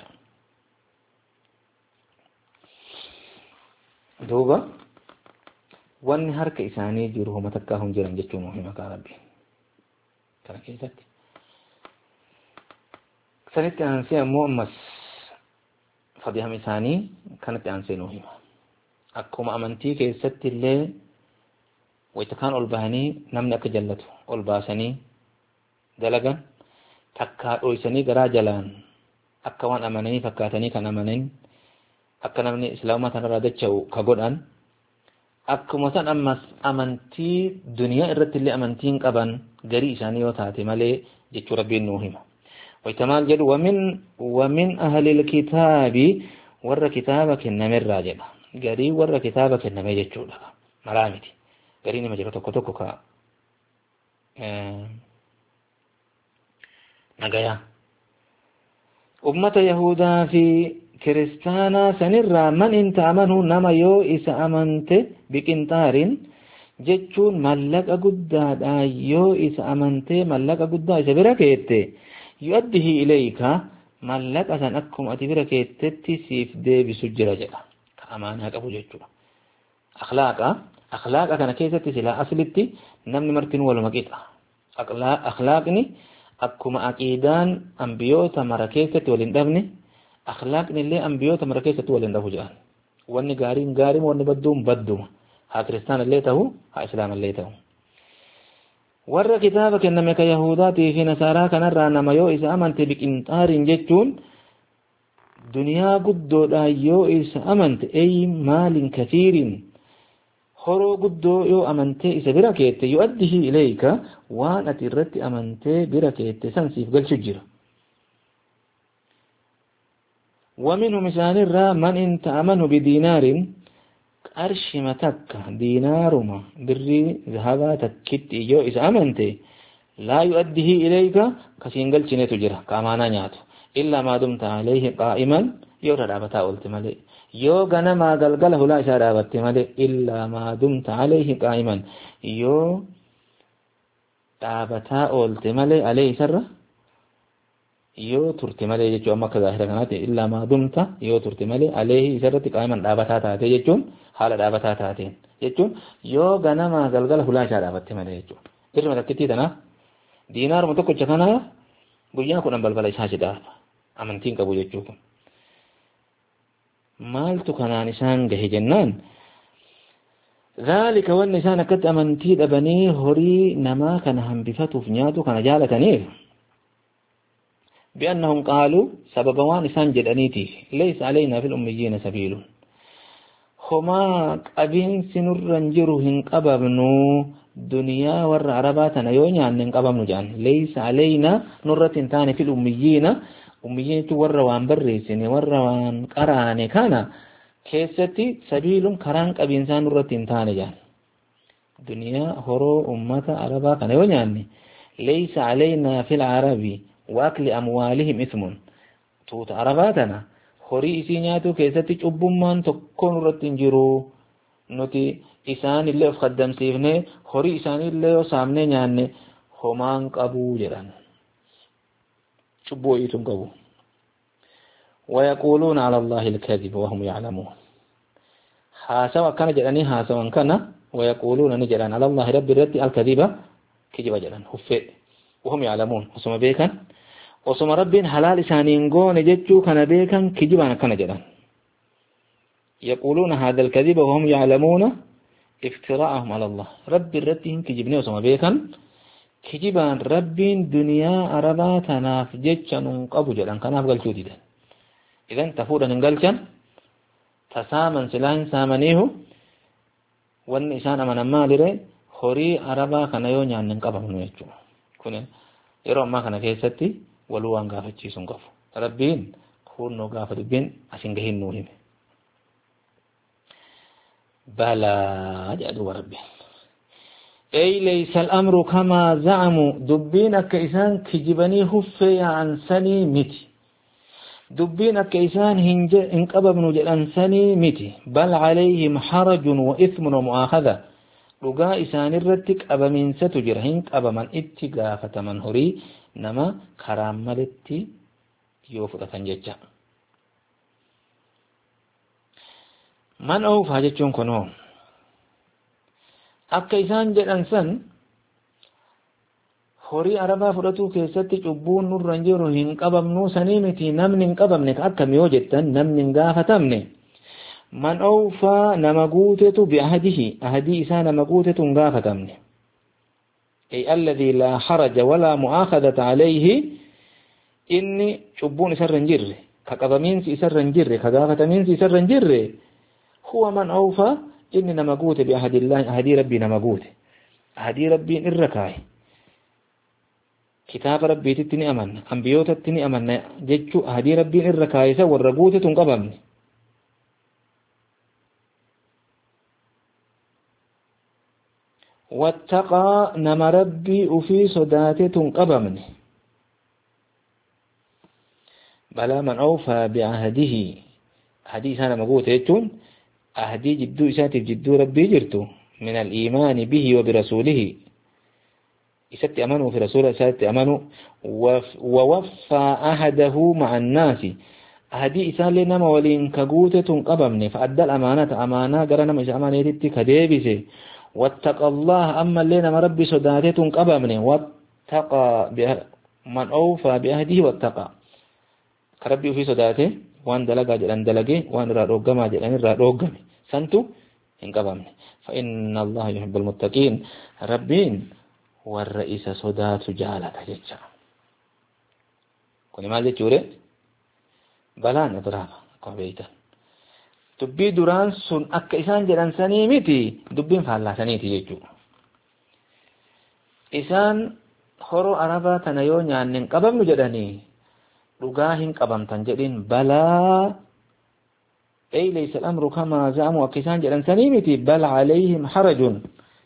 duuba wanni harka isaanii jiru homa takkaa hin jiran jechuun hima ka rabbiin kana keessatti sanitti aansee ammoo ammas fadhiham isaanii kanatti aansee nuu hima akkuma amantii keessatti illee wayita kaan ol bahanii namni akka jallatu ol baasanii dalagan takkaa dhoysanii garaa jalaan akka waan amananii fakkaatanii kan amanin akka namni islaama tanarraa dacha'u ka godhan akkuma san ammas amantii duniyaa irratti illee amantiin qaban garii isaanii yoo taate malee jechuu rabbiin nuu hima wayita maal jedhu wamin wamin ahlil kitaabi warra kitaaba kennamerraa jedha garii warra kitaaba kenname jechuudha maraa miti garii nima jiru tokko tokko ka nagaya ummata yahudaa fi kiristaanaa sanirraa man in ta'amanu nama yoo isa amante biqintaarin jechuun mallaqa guddaadha yoo isa amante mallaqa guddaa isa bira keette yu'addihi ilayka mallaqa san akkuma ati bira keettetti siif deebisu jira jedha ka amaanaa qabu jechuudha akhlaaqa akhlaaqa kana keessatti silaa aslitti namni martinuu waluma qixa akhlaaqni akkuma aqiidaan ambiyoota mara keessatti waliin dhabne akhlaaqni illee ambiyoota mara keessatti waliin dhabu jedhan wanni gaariin gaariin wanni badduun badduma haa kiristaan illee ta'u haa islaam illee ta'u warra kitaaba kenname ka yahudaatii fi nasaaraa kanarraa nama yoo isa amante biqinxaariin jechuun duniyaa guddoodhaan yoo isa amante ey maalin kathiirin horoo guddoo yoo amantee isa bira keette yu'addihi ilayka waan ati irratti amantee bira keette san siif galchu jira ومنهم إسان الرا من إن تأمنه بدينار قرش متك دينارما بري ذهبا تكت يو إذا أمنته لا يؤديه إليك كسينجل چنه تجرى كامانا نياتو إلا ما دمت عليه قائما يو رابطا قلت مالي يو غنما غلغله لا شرابت مالي إلا ما دمت عليه قائما يو رابطا قلت مالي عليه سر yoo turte malee jechuun amma akka zaahira kanaatti illaa maa dumta yoo turte malee aleehi isarratti qaa'iman dhaabataa taate jechuun haala dhaabataa taateen jechuun yoo ganama galgala hulaa isaa dhaabatte malee jechuudha. Irma takkittii tanaaf diinaaruma tokkocha kanaaf guyyaa kudhan balbala isaa si dhaaba amantiin qabu jechuu kun. Maaltu kanaan isaan gahe jennaan ذلك وان isaan akkatti amantii dhabanii horii namaa kana hambifatuuf nyaatu kana jaalataniif بأنهم قالوا سبب وان إسان جدانيتي ليس علينا في الأميين سبيل هما قبين سنر رنجرهن قببنو دنيا ور عرباتنا يوني عنن قببنو جان ليس علينا نرة تاني في الأميين أميين ور وان بريسين ور وان قراني كان كيستي سبيل كران قبين سان نرة تاني جان دنيا هرو أمة عرباتنا يوني عني ليس علينا في العربي واكل اموالهم اثم توت عرباتنا خوري اسينياتو كيستي چوبمان تكون رتنجرو نوتي اسان اللي خدم سيفنه خوري اسان اللي سامنے نيانne homaan qabu jedhan cubboo itun qabu ويقولون على الله الكذب وهم يعلمون حاسوا كان جداني حاسوا كان ويقولون نجران على الله رب الرد الكذب كذب جدان حفه وهم يعلمون وسما بيكن وسما ربين حلال إسانين قون جدّو كان بيكن كجبان كان جدًا يقولون هذا الكذب وهم يعلمون افتراءهم على الله رب الرتهم كجبني وسما بيكن كجبان ربين دنيا أرباتنا في جدّن قبو جدًا كان أفضل جودي إذن تفودا ننقلشن تسامن سلاهن سامنيه والنسان من المالر خوري أربا كان يوني عن ننقبه نيجو كونه yeroo ammaa kana keessatti waluu waan gaafachiisuun qabu rabbiin hunnoo gaafa dubbiin asin gahin nuu hime balaa jedhu rabbiin ay laysa al-amru kama za'amu dubbiin akka isaan kijibanii huffee yaa'ansanii miti دبين كيسان هنج انقبب نجلان سني متي بل عليهم حرج وإثم ومؤاخذة لقا إسان الرتك أبا من ستجر هنك أبا من اتقافة من هري نما كرام ملتي يوفر تنججا من أوف هجتشون كنو akka isaan jedhan san horii arabaa fudhatuu keessatti cubbuun nurra hin jiru hin qabamnu sanii miti namni hin qabamne akkami yoo jettan namni hin gaafatamne man awfaa nama guutetu bi'ahdihi ahdii isaa nama guutetu hin gaafatamne ay alladhi la haraja wala mu'akhadata alayhi inni cubbuun isarra hin jirre ka qabamiinsi isarra hin jirre ka gaafatamiinsi isarra hin jirre huwa man awfaa inni nama guute bi ahadillahi ahadi rabbi nama guute ahadi rabbiin irra kaaye kitaaba rabbiititti ni amanna anbiyootatti ni amanna jechuu ahadi rabbiin irra kaaye isa warra guute tun qabamne wattaqaa nama rabbii ufii sodaate tun qabamne balaa man awfaa bi ahadihi ahadi isaa nama guute jechuun أهدي جدو إساتي جدو ربي جرتو من الإيمان به وبرسوله إساتي أمنوا في رسوله إساتي أمنوا ووفى أهده مع الناس أهدي إسالي نما ولين كقوتة قبمني فأدى الأمانة أمانة قرنا مش أمانة يتي كديبسي واتقى الله أما اللي نما ربي صداتة قبمني واتقى من أوفى بأهده واتقى كربي في صداته وان دلقا جلان دلقي وان را روغما جلان را روغمي سنتو انقبمني فإن الله يحب المتقين ربين والرئيس صدات جالة جيتشا كوني مال جيتشوري بلان ادرابا قبيتا دبي دران سن أكا إسان جلان سني ميتي دبين فالله سنيتي جيتشو إسان خورو عربا تنيون يعني انقبم جداني dhugaa hin qabamtan jedhin balaa ay laysa al-amru kama za'amu akisan jedhan sanii miti bal alayhim harajun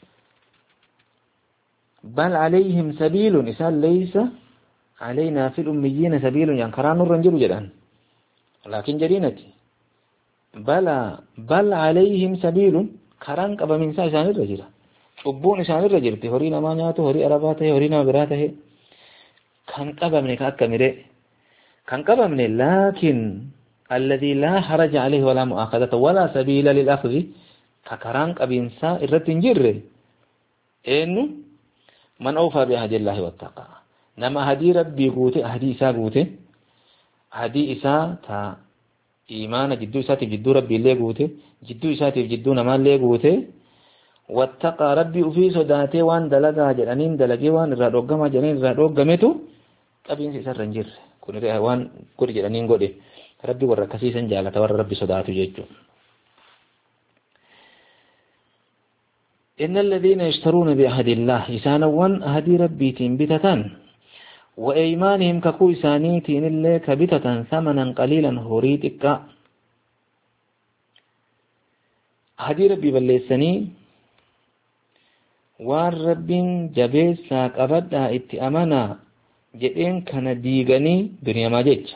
bal alayhim sabilun isan laysa alayna fil ummiyyin sabilun yan karaan nurran jiru jedhan lakin jedinati bala bal alayhim sabilun karaan qabaminsa isaanirra jira cubbuun isaanirra jirti horii namaa nyaatu horii arabaa tahe horii nama biraa tahe kan qabamne ka akka mire كان قبمني لكن الذي لا حرج عليه ولا مؤاخذة ولا سبيل للأخذ ككران قبينسا الرتنجر إنه من أوفى بأهد الله واتقى نما هدي ربي قوتي أهدي إسا قوتي هدي إسا تا إيمان جدو إساتي جدو ربي اللي قوتي جدو إساتي جدو نما اللي قوتي واتقى ربي أفي صداتي وان دلقا جلانين دلقي وان رادوغما جلانين رادوغمتو قبينسا إسا رنجر kun waan gudi jedhaniin godhe rabbi warra akkasiisan jaalata warra rabbi sodaatu jechuudha. إن الذين يشترون بعهد الله إسانوان أهدي ربيتين بتتان وإيمانهم ككو إسانيتين اللي كبتتان ثمنا قليلا هوريتك أهدي ربي بالليساني وان رب جبيسا قبدا اتأمنا jedheen kana diiganii duniyamaa jecha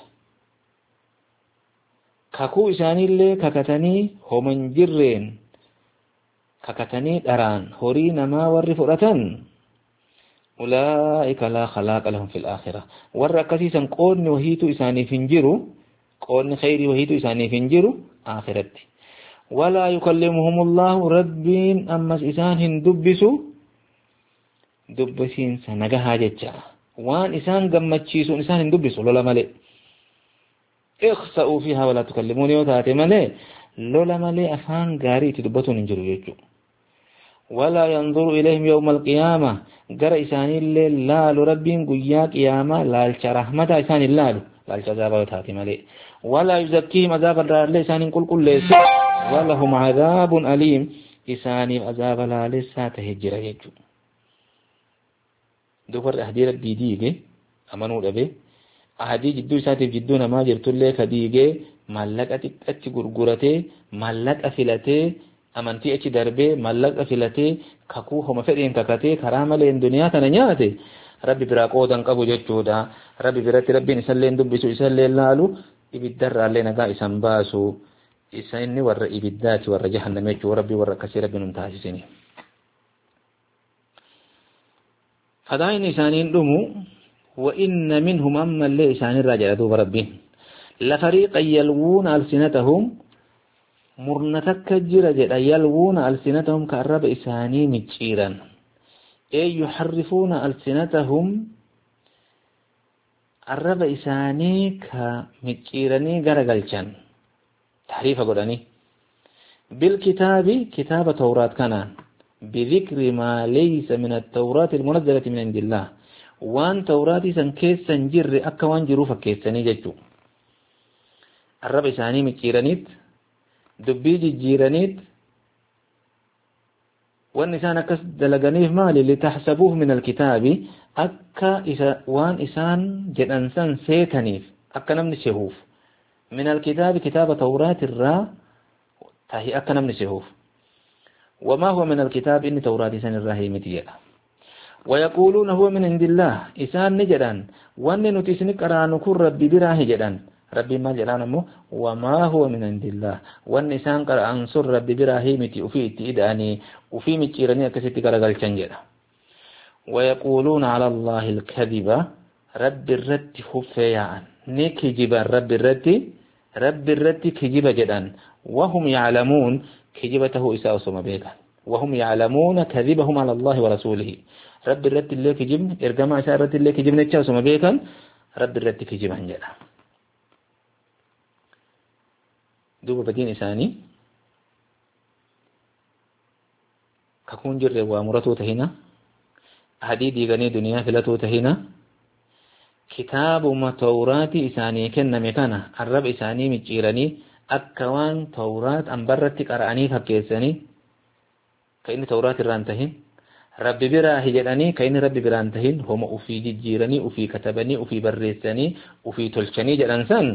kakuu isaaniillee kakatanii homan jirreen kakatanii dharaan horii namaa warri fudhatan ulaa'ika laa khalaaqa lahum fil aakhirah warra akkasiisan qoodni wahiitu isaaniif hin jiru qoodni khayrii wahiitu isaaniif hin jiru aakhiratti walaa yukallimuhumullahu rabbiin ammas isaan hin dubbisu dubbisiinsa nagahaa jecha وان إسان قمتشيسون إسان اندبسوا لولا ملي اخسأوا فيها ولا تكلموني وتاتي ملي لولا ملي أفان قاري تدبتون انجروا يجو ولا ينظر إليهم يوم القيامة قرأ إسان اللي لالو ربين قياك قيامة لالش رحمة إسان اللالو لالش عذابا وتاتي ملي ولا يزكيهم عذاب الرار لإسان قل قل ليس ولهم عذاب أليم إسان عذاب لا لسا تهجر يجو دوبر أهدي ربي ديجي أمانو دبي أهدي جدو ساتي جدو نما جرتولي كديجي مالك أتك أتك غرغرتي مالك أفلتي أمانتي أتي دربي مالك أفلتي كاكو هم فدين كاكتي كرامة لين دنيا تنياتي ربي براقو دنقبو جتشودا ربي براتي ربي نسلين دبسو يسلين لالو ibiddarra allee nagaa isan baasu isanni warra ibiddaati warra jahannamee jechuu rabbii warra akkasii rabbi nun taasisini fadaa'in isaaniin dhumu wa inna minhum amma illee isaanirraa jedha duuba rabbiin lafariiqan yalwuuna alsinatahum murna takka jira jedha yalwuuna alsinatahum ka arraba isaanii micciiran ee yuharrifuuna alsinatahum arraba isaanii ka micciiranii garagalchan tahriifa godhanii bilkitaabi kitaaba tawraat kanaan bidhikri maa laysa min attawraati almunazzalati min indillah waan tawraatii san keessan jirre akka waan jiruu fakkeessanii jechuu arraba isaanii micciiraniit dubbii jijjiiraniit وان إسان أكس دلغنيه مالي لتحسبوه من الكتاب أكا إسا وان إسان جدنسان سيتنيف أكا نمن شهوف من الكتاب كتاب توراة الرا تهي أكا نمن شهوف وما هو من الكتاب إن توراة إسان الراهي متيئة ويقولون هو من عند الله إسان نجدان وان نتسنك أرانكور ربي براهي جدان ربي ما جلانمو وما هو من عند الله والنسان قال أنصر ربي براهيمتي وفي إداني وفي متيرني أكسيتي قرقل چنجرة ويقولون على الله الكذب رب الرد خفيان نكجب رب الرد رب الرد كجب جدا وهم يعلمون كجبته إساء سما بيكا وهم يعلمون كذبهم على الله ورسوله رب الرد اللي كجب إرقما إساء الرد اللي كجب نتشاو سما بيكا رب الرد كجب هنجرة دوبا بدين إساني ككون جر وامرتو تهنا حديدي غني دنيا فلتو تهنا كتاب ما توراتي إساني كن مكانا الرب إساني مجيراني أكوان تورات أنبرت قرآني فكيساني كأن تورات الرانتهين رب برا هجراني كأن رب برانتهين هم أفي جيراني أفي كتبني أفي بريساني أفي تلشاني جرانسان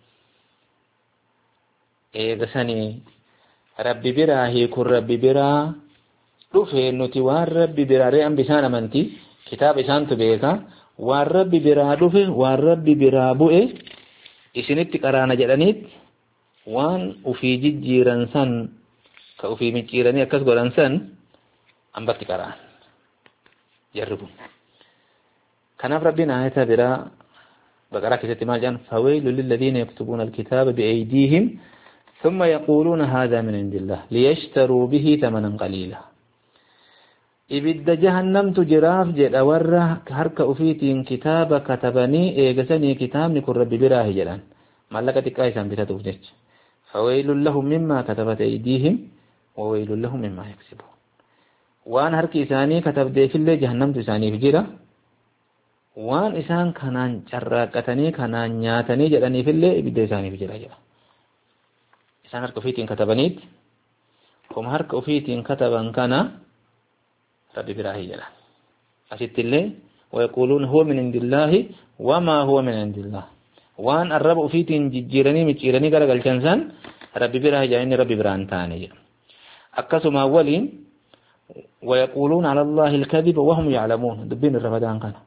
eegasanii rabbi biraa hiikun rabbi biraa dhufe nuti waan rabbi biraaree ambisaan amanti kitaaba isaantu beeka waan rabbi biraa dhufe waan rabbi biraa bu'e isinitti qaraana jedhaniit waan ufii jijjiiran san ka ufii micciiranii akkas godhan san ambatti qaraan jarri kun kanaaf rabbiin aayata biraa baqaraa keessatti maal jedhan fawaylun lilladhiina yaktubuuna alkitaaba biaydiihim ثم يقولون هذا من عند الله ليشتروا به ثمنا قليلا إبد جهنم تجراف جد أورا هرك أفيتين كتاب كتبني إيغسني كتاب نكون ربي براه جلان مالك تكايسان بتتوفنش فويل لهم مما كتبت أيديهم وويل لهم مما يكسبون وان هرك إساني كتب دي في الله جهنم تساني في جرا وان إسان كنان شراكتني كنان نياتني جلاني في الله إبد إساني في جرا جرا إسان هرك أفيتين كتبنيت هم هرك أفيتين كتبن كان ربي براه جلان أسيت الله ويقولون هو من عند الله وما هو من عند الله وان الرب أفيتين جيراني مجيراني قال الجنسان ربي براه جلان ربي بران تاني أكسم أولين ويقولون على الله الكذب وهم يعلمون دبين الرمضان كان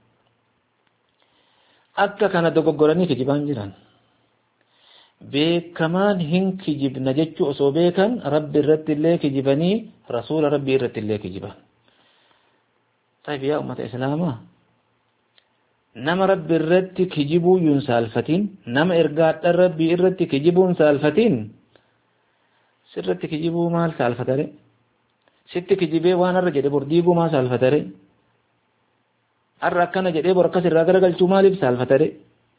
أكا كان دقوقراني كجبان جيران بكمان هن كجب نجتشو أصوبيكا رب الرد الله كجباني رسول ربي الرد الله كجبان طيب يا أمة إسلاما نما رب الرد كجبو ينسالفتين نما إرقات الرب الرد كجبو ينسالفتين سرت كجبو مال سالفتري ست كجبه وانا رجع برديبو ما سالفتري الركنا جدي بركة الرجال جمالي بسالفتري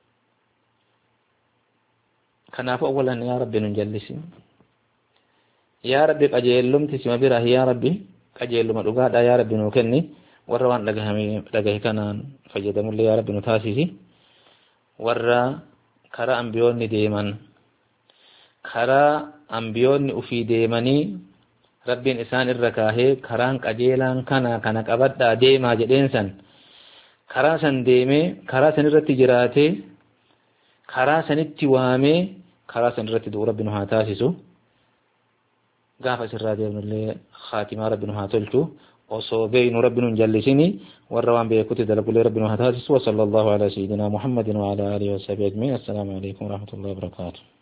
كناف أولا يا رب نجلسين يا رب أجيلهم تسمى بره يا ربي أجيلهم الأجاد يا رب نوكلني وروان لجهمي لجه كنان فجدم الله يا رب نتاسيه ورا كرا أنبيون ديمان كرا أنبيون أفي ديماني ربين إسان الركاه كران أجيلان كنا كنا كبدا ديما جدينسان كرا سن ديمه كرا سن رتجراته كرا سن التوامه كرا سن رت دو ربنا هاتاسسو غاف سر رادي ابن الله خاتمه ربنا هاتلتو وصوبين ربنا جلسني والروان بيكوت دلقوا لربنا هذا وصلى الله على سيدنا محمد وعلى آله وصحبه أجمعين. السلام عليكم ورحمة الله وبركاته.